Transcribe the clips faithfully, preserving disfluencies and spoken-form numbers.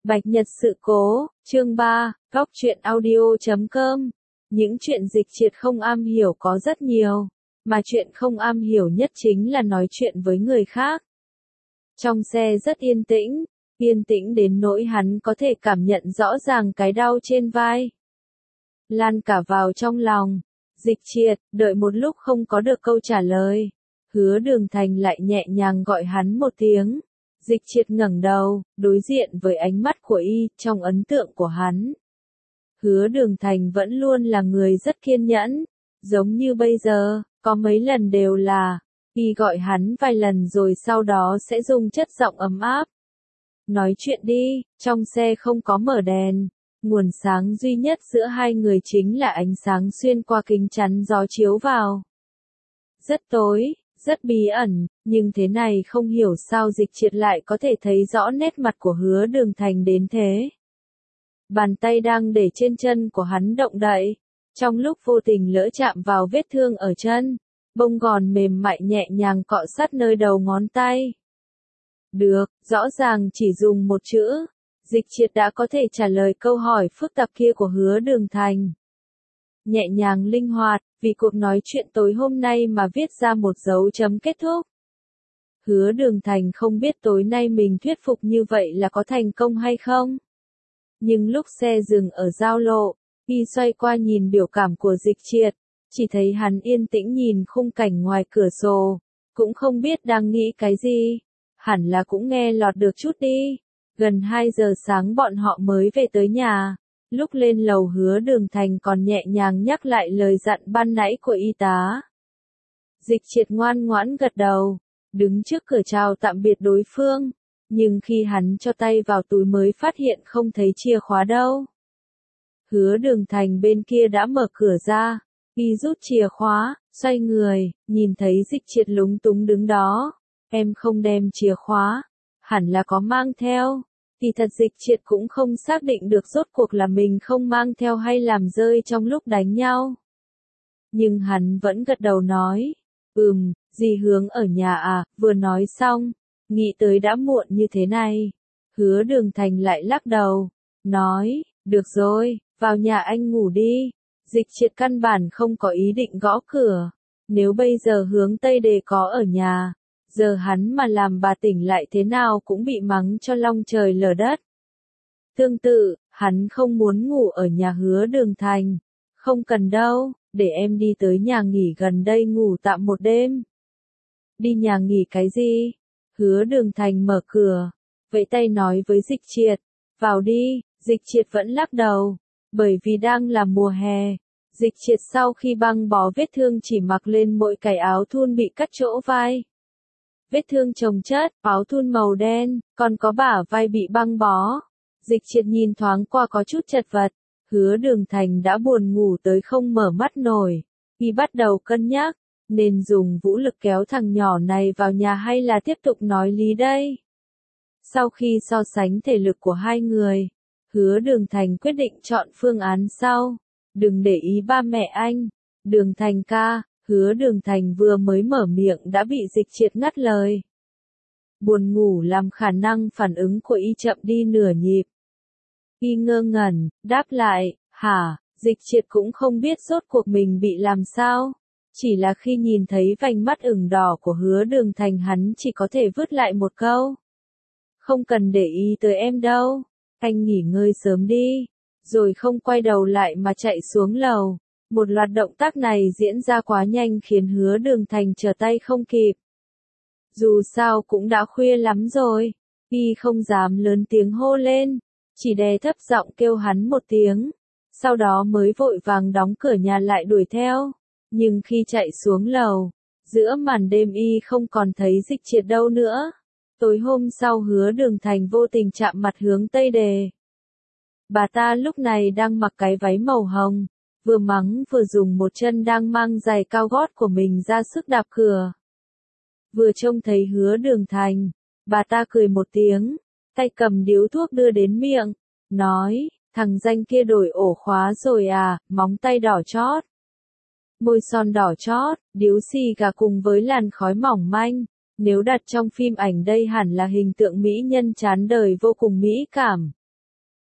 Bạch Nhật sự cố, chương ba, góc truyện audio chấm com. Những chuyện Dịch Triệt không am hiểu có rất nhiều, mà chuyện không am hiểu nhất chính là nói chuyện với người khác. Trong xe rất yên tĩnh, yên tĩnh đến nỗi hắn có thể cảm nhận rõ ràng cái đau trên vai. Lan cả vào trong lòng. Dịch Triệt, đợi một lúc không có được câu trả lời. Hứa Đường Thành lại nhẹ nhàng gọi hắn một tiếng. Dịch Triệt ngẩng đầu, đối diện với ánh mắt của y, trong ấn tượng của hắn. Hứa Đường Thành vẫn luôn là người rất kiên nhẫn, giống như bây giờ, có mấy lần đều là, y gọi hắn vài lần rồi sau đó sẽ dùng chất giọng ấm áp. Nói chuyện đi, trong xe không có mở đèn, nguồn sáng duy nhất giữa hai người chính là ánh sáng xuyên qua kính chắn gió chiếu vào. Rất tối. Rất bí ẩn, nhưng thế này không hiểu sao Dịch Triệt lại có thể thấy rõ nét mặt của Hứa Đường Thành đến thế. Bàn tay đang để trên chân của hắn động đậy, trong lúc vô tình lỡ chạm vào vết thương ở chân, bông gòn mềm mại nhẹ nhàng cọ sát nơi đầu ngón tay. Được, rõ ràng chỉ dùng một chữ, Dịch Triệt đã có thể trả lời câu hỏi phức tạp kia của Hứa Đường Thành. Nhẹ nhàng linh hoạt, vì cuộc nói chuyện tối hôm nay mà viết ra một dấu chấm kết thúc. Hứa Đường Thành không biết tối nay mình thuyết phục như vậy là có thành công hay không. Nhưng lúc xe dừng ở giao lộ, y xoay qua nhìn biểu cảm của Dịch Triệt, chỉ thấy hắn yên tĩnh nhìn khung cảnh ngoài cửa sổ, cũng không biết đang nghĩ cái gì, hẳn là cũng nghe lọt được chút đi. Gần hai giờ sáng bọn họ mới về tới nhà. Lúc lên lầu Hứa Đường Thành còn nhẹ nhàng nhắc lại lời dặn ban nãy của y tá. Dịch Triệt ngoan ngoãn gật đầu, đứng trước cửa chào tạm biệt đối phương, nhưng khi hắn cho tay vào túi mới phát hiện không thấy chìa khóa đâu. Hứa Đường Thành bên kia đã mở cửa ra, y rút chìa khóa, xoay người, nhìn thấy Dịch Triệt lúng túng đứng đó. Em không đem chìa khóa, hẳn là có mang theo. Thì thật Dịch Triệt cũng không xác định được rốt cuộc là mình không mang theo hay làm rơi trong lúc đánh nhau. Nhưng hắn vẫn gật đầu nói, ừm, dì Hướng ở nhà à, vừa nói xong, nghĩ tới đã muộn như thế này. Hứa Đường Thành lại lắc đầu, nói, được rồi, vào nhà anh ngủ đi. Dịch Triệt căn bản không có ý định gõ cửa, nếu bây giờ Hướng Tây Đề có ở nhà. Giờ hắn mà làm bà tỉnh lại thế nào cũng bị mắng cho long trời lở đất. Tương tự, hắn không muốn ngủ ở nhà Hứa Đường Thành. Không cần đâu, để em đi tới nhà nghỉ gần đây ngủ tạm một đêm. Đi nhà nghỉ cái gì? Hứa Đường Thành mở cửa, vẫy tay nói với Dịch Triệt, vào đi. Dịch Triệt vẫn lắc đầu, bởi vì đang là mùa hè. Dịch Triệt sau khi băng bó vết thương chỉ mặc lên mỗi cái áo thun bị cắt chỗ vai. Vết thương chồng chất, áo thun màu đen, còn có bả vai bị băng bó. Dịch Triệt nhìn thoáng qua có chút chật vật. Hứa Đường Thành đã buồn ngủ tới không mở mắt nổi. Y bắt đầu cân nhắc, nên dùng vũ lực kéo thằng nhỏ này vào nhà hay là tiếp tục nói lý đây. Sau khi so sánh thể lực của hai người, Hứa Đường Thành quyết định chọn phương án sau. Đừng để ý ba mẹ anh. Đường Thành ca. Hứa Đường Thành vừa mới mở miệng đã bị Dịch Triệt ngắt lời. Buồn ngủ làm khả năng phản ứng của y chậm đi nửa nhịp. Y ngơ ngẩn, đáp lại, hả? Dịch Triệt cũng không biết rốt cuộc mình bị làm sao. Chỉ là khi nhìn thấy vành mắt ửng đỏ của Hứa Đường Thành hắn chỉ có thể vứt lại một câu. Không cần để ý tới em đâu, anh nghỉ ngơi sớm đi. Rồi không quay đầu lại mà chạy xuống lầu. Một loạt động tác này diễn ra quá nhanh khiến Hứa Đường Thành trở tay không kịp. Dù sao cũng đã khuya lắm rồi, y không dám lớn tiếng hô lên, chỉ đè thấp giọng kêu hắn một tiếng, sau đó mới vội vàng đóng cửa nhà lại đuổi theo. Nhưng khi chạy xuống lầu, giữa màn đêm y không còn thấy Dịch Triệt đâu nữa. Tối hôm sau Hứa Đường Thành vô tình chạm mặt Hướng Tây Đề. Bà ta lúc này đang mặc cái váy màu hồng. Vừa mắng vừa dùng một chân đang mang giày cao gót của mình ra sức đạp cửa. Vừa trông thấy Hứa Đường Thành, bà ta cười một tiếng, tay cầm điếu thuốc đưa đến miệng, nói, thằng danh kia đổi ổ khóa rồi à, móng tay đỏ chót. Môi son đỏ chót, điếu xì gà cùng với làn khói mỏng manh, nếu đặt trong phim ảnh đây hẳn là hình tượng mỹ nhân chán đời vô cùng mỹ cảm.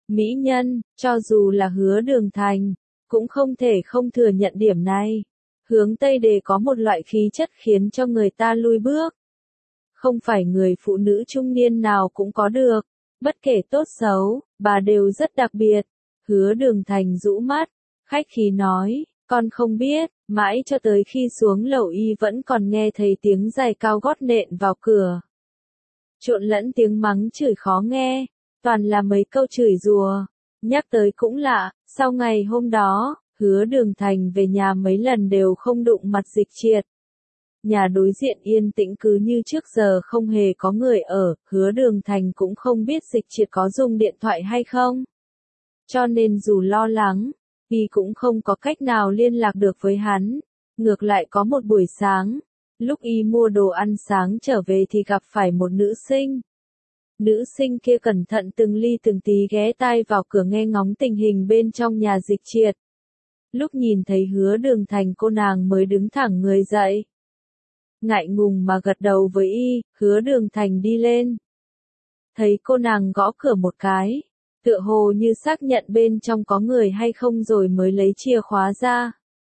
Mỹ nhân, cho dù là Hứa Đường Thành, cũng không thể không thừa nhận điểm này. Hướng Tây Đề có một loại khí chất khiến cho người ta lui bước. Không phải người phụ nữ trung niên nào cũng có được, bất kể tốt xấu, bà đều rất đặc biệt. Hứa Đường Thành rũ mắt, khách khí nói, con không biết, mãi cho tới khi xuống lầu y vẫn còn nghe thấy tiếng giày cao gót nện vào cửa. Trộn lẫn tiếng mắng chửi khó nghe, toàn là mấy câu chửi rủa. Nhắc tới cũng lạ, sau ngày hôm đó, Hứa Đường Thành về nhà mấy lần đều không đụng mặt Dịch Triệt. Nhà đối diện yên tĩnh cứ như trước giờ không hề có người ở, Hứa Đường Thành cũng không biết Dịch Triệt có dùng điện thoại hay không. Cho nên dù lo lắng, y cũng không có cách nào liên lạc được với hắn. Ngược lại có một buổi sáng, lúc y mua đồ ăn sáng trở về thì gặp phải một nữ sinh. Nữ sinh kia cẩn thận từng ly từng tí ghé tai vào cửa nghe ngóng tình hình bên trong nhà Dịch Triệt. Lúc nhìn thấy Hứa Đường Thành cô nàng mới đứng thẳng người dậy. Ngại ngùng mà gật đầu với y, Hứa Đường Thành đi lên. Thấy cô nàng gõ cửa một cái, tựa hồ như xác nhận bên trong có người hay không rồi mới lấy chìa khóa ra.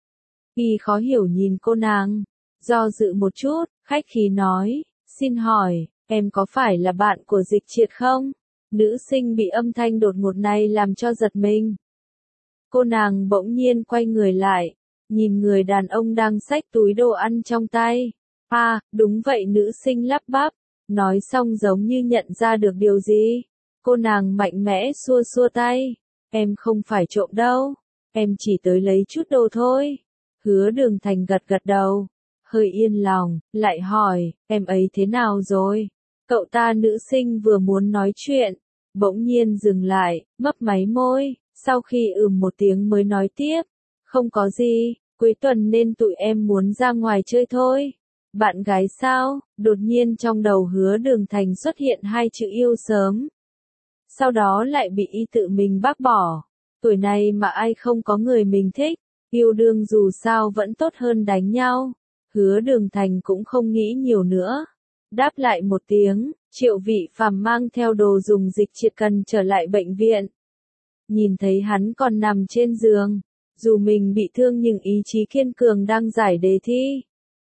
Y khó hiểu nhìn cô nàng, do dự một chút, khách khí nói, xin hỏi, em có phải là bạn của Dịch Triệt không? Nữ sinh bị âm thanh đột ngột này làm cho giật mình. Cô nàng bỗng nhiên quay người lại, nhìn người đàn ông đang xách túi đồ ăn trong tay. À, đúng vậy, nữ sinh lắp bắp, nói xong giống như nhận ra được điều gì. Cô nàng mạnh mẽ xua xua tay, em không phải trộm đâu, em chỉ tới lấy chút đồ thôi. Hứa Đường Thành gật gật đầu, hơi yên lòng, lại hỏi, em ấy thế nào rồi? Cậu ta nữ sinh vừa muốn nói chuyện, bỗng nhiên dừng lại, mấp máy môi, sau khi ừm một tiếng mới nói tiếp, không có gì, cuối tuần nên tụi em muốn ra ngoài chơi thôi. Bạn gái sao? Đột nhiên trong đầu Hứa Đường Thành xuất hiện hai chữ yêu sớm. Sau đó lại bị y tự mình bác bỏ. Tuổi này mà ai không có người mình thích, yêu đương dù sao vẫn tốt hơn đánh nhau. Hứa Đường Thành cũng không nghĩ nhiều nữa. Đáp lại một tiếng, Triệu Vị Phàm mang theo đồ dùng Dịch Triệt cần trở lại bệnh viện. Nhìn thấy hắn còn nằm trên giường, dù mình bị thương nhưng ý chí kiên cường đang giải đề thi.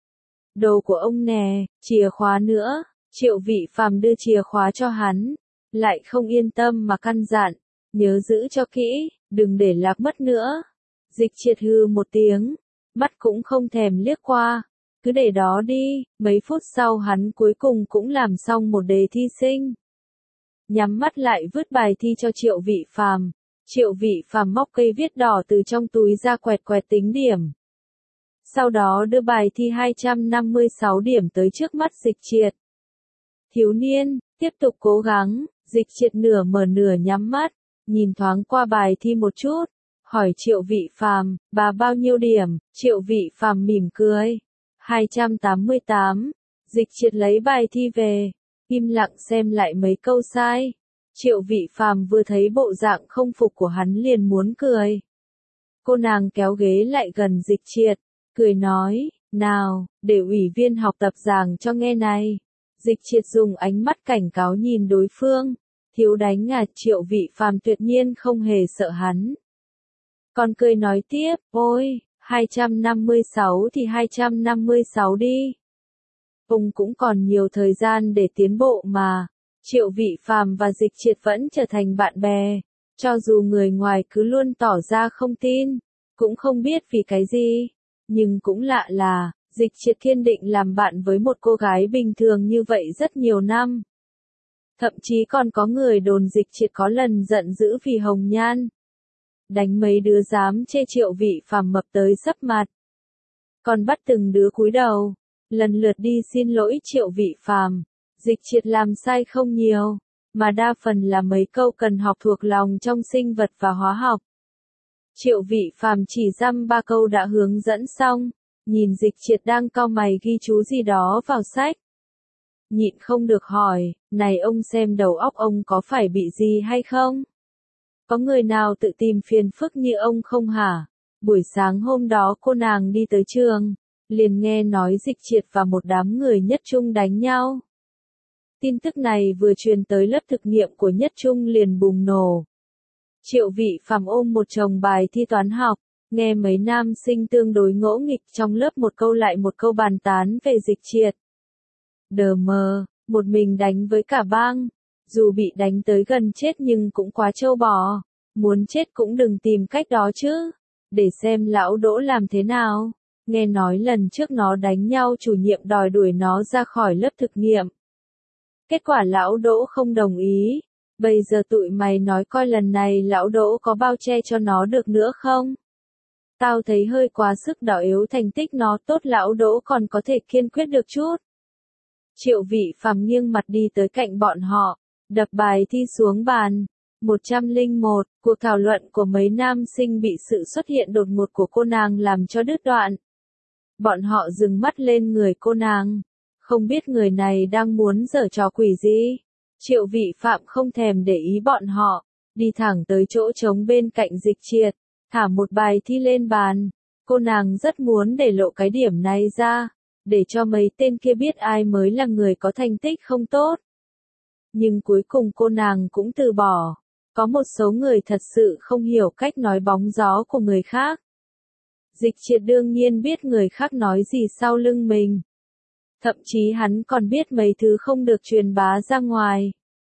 Đồ của ông nè, chìa khóa nữa. Triệu Vị Phàm đưa chìa khóa cho hắn, lại không yên tâm mà căn dặn, nhớ giữ cho kỹ, đừng để lạc mất nữa. Dịch Triệt hừ một tiếng, mắt cũng không thèm liếc qua, cứ để đó đi. Mấy phút sau hắn cuối cùng cũng làm xong một đề thi sinh. Nhắm mắt lại vứt bài thi cho Triệu Vị Phàm. Triệu Vị Phàm móc cây viết đỏ từ trong túi ra quẹt quẹt tính điểm. Sau đó đưa bài thi hai trăm năm mươi sáu điểm tới trước mắt Dịch Triệt. Thiếu niên, tiếp tục cố gắng. Dịch Triệt nửa mở nửa nhắm mắt, nhìn thoáng qua bài thi một chút, hỏi Triệu Vị Phàm, bà bao nhiêu điểm? Triệu Vị Phàm mỉm cười, hai trăm tám mươi tám. Dịch Triệt lấy bài thi về, im lặng xem lại mấy câu sai. Triệu Vị Phàm vừa thấy bộ dạng không phục của hắn liền muốn cười. Cô nàng kéo ghế lại gần Dịch Triệt, cười nói, nào, để ủy viên học tập giảng cho nghe này. Dịch Triệt dùng ánh mắt cảnh cáo nhìn đối phương, thiếu đánh à. Triệu Vị Phàm tuyệt nhiên không hề sợ hắn. Còn cười nói tiếp, ôi, hai trăm năm mươi sáu thì hai trăm năm mươi sáu đi. Ông cũng còn nhiều thời gian để tiến bộ mà. Triệu Vị Phàm và Dịch Triệt vẫn trở thành bạn bè, cho dù người ngoài cứ luôn tỏ ra không tin, cũng không biết vì cái gì. Nhưng cũng lạ là, Dịch Triệt kiên định làm bạn với một cô gái bình thường như vậy rất nhiều năm. Thậm chí còn có người đồn Dịch Triệt có lần giận dữ vì hồng nhan. Đánh mấy đứa dám chê Triệu Vị Phàm mập tới sấp mặt. Còn bắt từng đứa cúi đầu, lần lượt đi xin lỗi Triệu Vị Phàm. Dịch Triệt làm sai không nhiều, mà đa phần là mấy câu cần học thuộc lòng trong sinh vật và hóa học. Triệu Vị Phàm chỉ dăm ba câu đã hướng dẫn xong, nhìn Dịch Triệt đang cau mày ghi chú gì đó vào sách. Nhịn không được hỏi, này ông xem đầu óc ông có phải bị gì hay không? Có người nào tự tìm phiền phức như ông không hả? Buổi sáng hôm đó cô nàng đi tới trường, liền nghe nói Dịch Triệt và một đám người Nhất Trung đánh nhau. Tin tức này vừa truyền tới lớp thực nghiệm của Nhất Trung liền bùng nổ. Triệu Vị Phàm ôm một chồng bài thi toán học, nghe mấy nam sinh tương đối ngỗ nghịch trong lớp một câu lại một câu bàn tán về Dịch Triệt. Đờ mờ, một mình đánh với cả bang, dù bị đánh tới gần chết nhưng cũng quá trâu bò, muốn chết cũng đừng tìm cách đó chứ, để xem lão Đỗ làm thế nào. Nghe nói lần trước nó đánh nhau chủ nhiệm đòi đuổi nó ra khỏi lớp thực nghiệm. Kết quả lão Đỗ không đồng ý, bây giờ tụi mày nói coi lần này lão Đỗ có bao che cho nó được nữa không? Tao thấy hơi quá sức đỏ yếu thành tích nó tốt lão Đỗ còn có thể kiên quyết được chút. Triệu Vị Phàm nghiêng mặt đi tới cạnh bọn họ, đập bài thi xuống bàn. một trăm lẻ một, cuộc thảo luận của mấy nam sinh bị sự xuất hiện đột ngột của cô nàng làm cho đứt đoạn. Bọn họ dừng mắt lên người cô nàng, không biết người này đang muốn giở trò quỷ gì. Triệu Vị Phạm không thèm để ý bọn họ, đi thẳng tới chỗ trống bên cạnh Dịch Triệt, thả một bài thi lên bàn. Cô nàng rất muốn để lộ cái điểm này ra, để cho mấy tên kia biết ai mới là người có thành tích không tốt. Nhưng cuối cùng cô nàng cũng từ bỏ. Có một số người thật sự không hiểu cách nói bóng gió của người khác. Dịch Triệt đương nhiên biết người khác nói gì sau lưng mình. Thậm chí hắn còn biết mấy thứ không được truyền bá ra ngoài.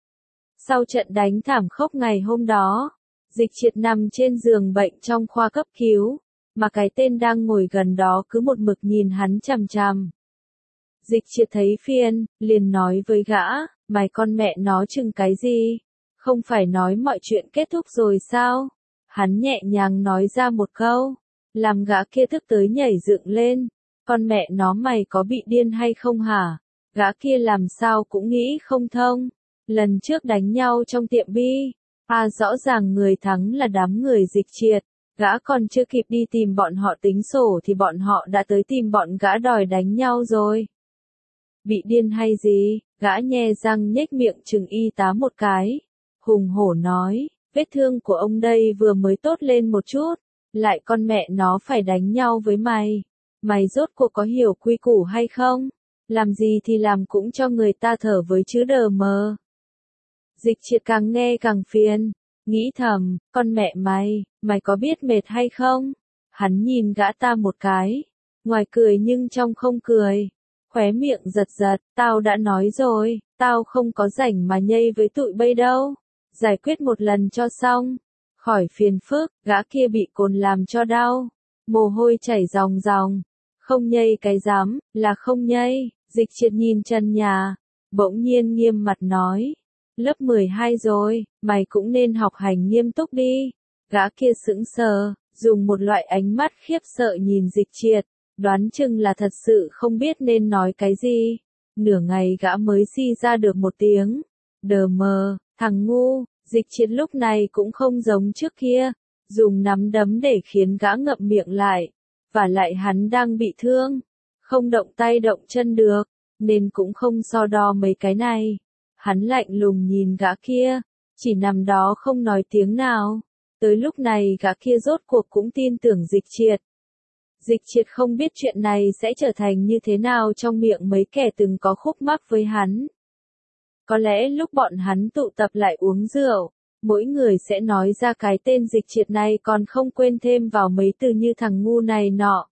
Sau trận đánh thảm khốc ngày hôm đó, Dịch Triệt nằm trên giường bệnh trong khoa cấp cứu, mà cái tên đang ngồi gần đó cứ một mực nhìn hắn chằm chằm. Dịch Triệt thấy phiền, liền nói với gã, mày con mẹ nó chừng cái gì? Không phải nói mọi chuyện kết thúc rồi sao? Hắn nhẹ nhàng nói ra một câu, làm gã kia thức tới nhảy dựng lên. Con mẹ nó mày có bị điên hay không hả? Gã kia làm sao cũng nghĩ không thông. Lần trước đánh nhau trong tiệm bi, à rõ ràng người thắng là đám người Dịch Triệt. Gã còn chưa kịp đi tìm bọn họ tính sổ thì bọn họ đã tới tìm bọn gã đòi đánh nhau rồi. Bị điên hay gì? Gã nhe răng nhếch miệng chừng y tá một cái. Hùng hổ nói, vết thương của ông đây vừa mới tốt lên một chút, lại con mẹ nó phải đánh nhau với mày. Mày rốt cuộc có hiểu quy củ hay không? Làm gì thì làm cũng cho người ta thở với chứ đờ mờ. Dịch Triệt càng nghe càng phiền, nghĩ thầm, con mẹ mày, mày có biết mệt hay không? Hắn nhìn gã ta một cái, ngoài cười nhưng trong không cười, khóe miệng giật giật, tao đã nói rồi, tao không có rảnh mà nhây với tụi bay đâu, giải quyết một lần cho xong, khỏi phiền phức. Gã kia bị cồn làm cho đau, mồ hôi chảy ròng ròng, không nhây cái dám, là không nhây. Dịch Triệt nhìn chân nhà, bỗng nhiên nghiêm mặt nói, lớp mười hai rồi, mày cũng nên học hành nghiêm túc đi. Gã kia sững sờ, dùng một loại ánh mắt khiếp sợ nhìn Dịch Triệt, đoán chừng là thật sự không biết nên nói cái gì. Nửa ngày gã mới xi ra được một tiếng, đờ mờ, thằng ngu. Dịch Triệt lúc này cũng không giống trước kia, dùng nắm đấm để khiến gã ngậm miệng lại, và lại hắn đang bị thương, không động tay động chân được, nên cũng không so đo mấy cái này. Hắn lạnh lùng nhìn gã kia, chỉ nằm đó không nói tiếng nào. Tới lúc này gã kia rốt cuộc cũng tin tưởng Dịch Triệt. Dịch Triệt không biết chuyện này sẽ trở thành như thế nào trong miệng mấy kẻ từng có khúc mắc với hắn. Có lẽ lúc bọn hắn tụ tập lại uống rượu, mỗi người sẽ nói ra cái tên Dịch Triệt này còn không quên thêm vào mấy từ như thằng ngu này nọ.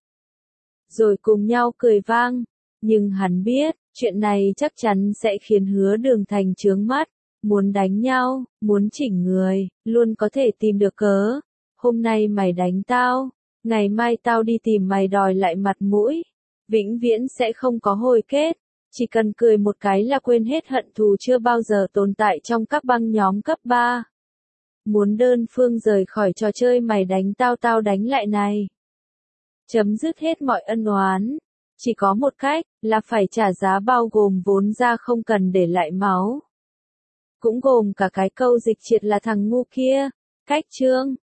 Rồi cùng nhau cười vang, nhưng hắn biết, chuyện này chắc chắn sẽ khiến Hứa Đường Thành chướng mắt, muốn đánh nhau, muốn chỉnh người, luôn có thể tìm được cớ. Hôm nay mày đánh tao, ngày mai tao đi tìm mày đòi lại mặt mũi, vĩnh viễn sẽ không có hồi kết. Chỉ cần cười một cái là quên hết hận thù chưa bao giờ tồn tại trong các băng nhóm cấp ba. Muốn đơn phương rời khỏi trò chơi mày đánh tao tao đánh lại này. Chấm dứt hết mọi ân oán. Chỉ có một cách, là phải trả giá bao gồm vốn ra không cần để lại máu. Cũng gồm cả cái câu Dịch Triệt là thằng ngu kia. Cách chương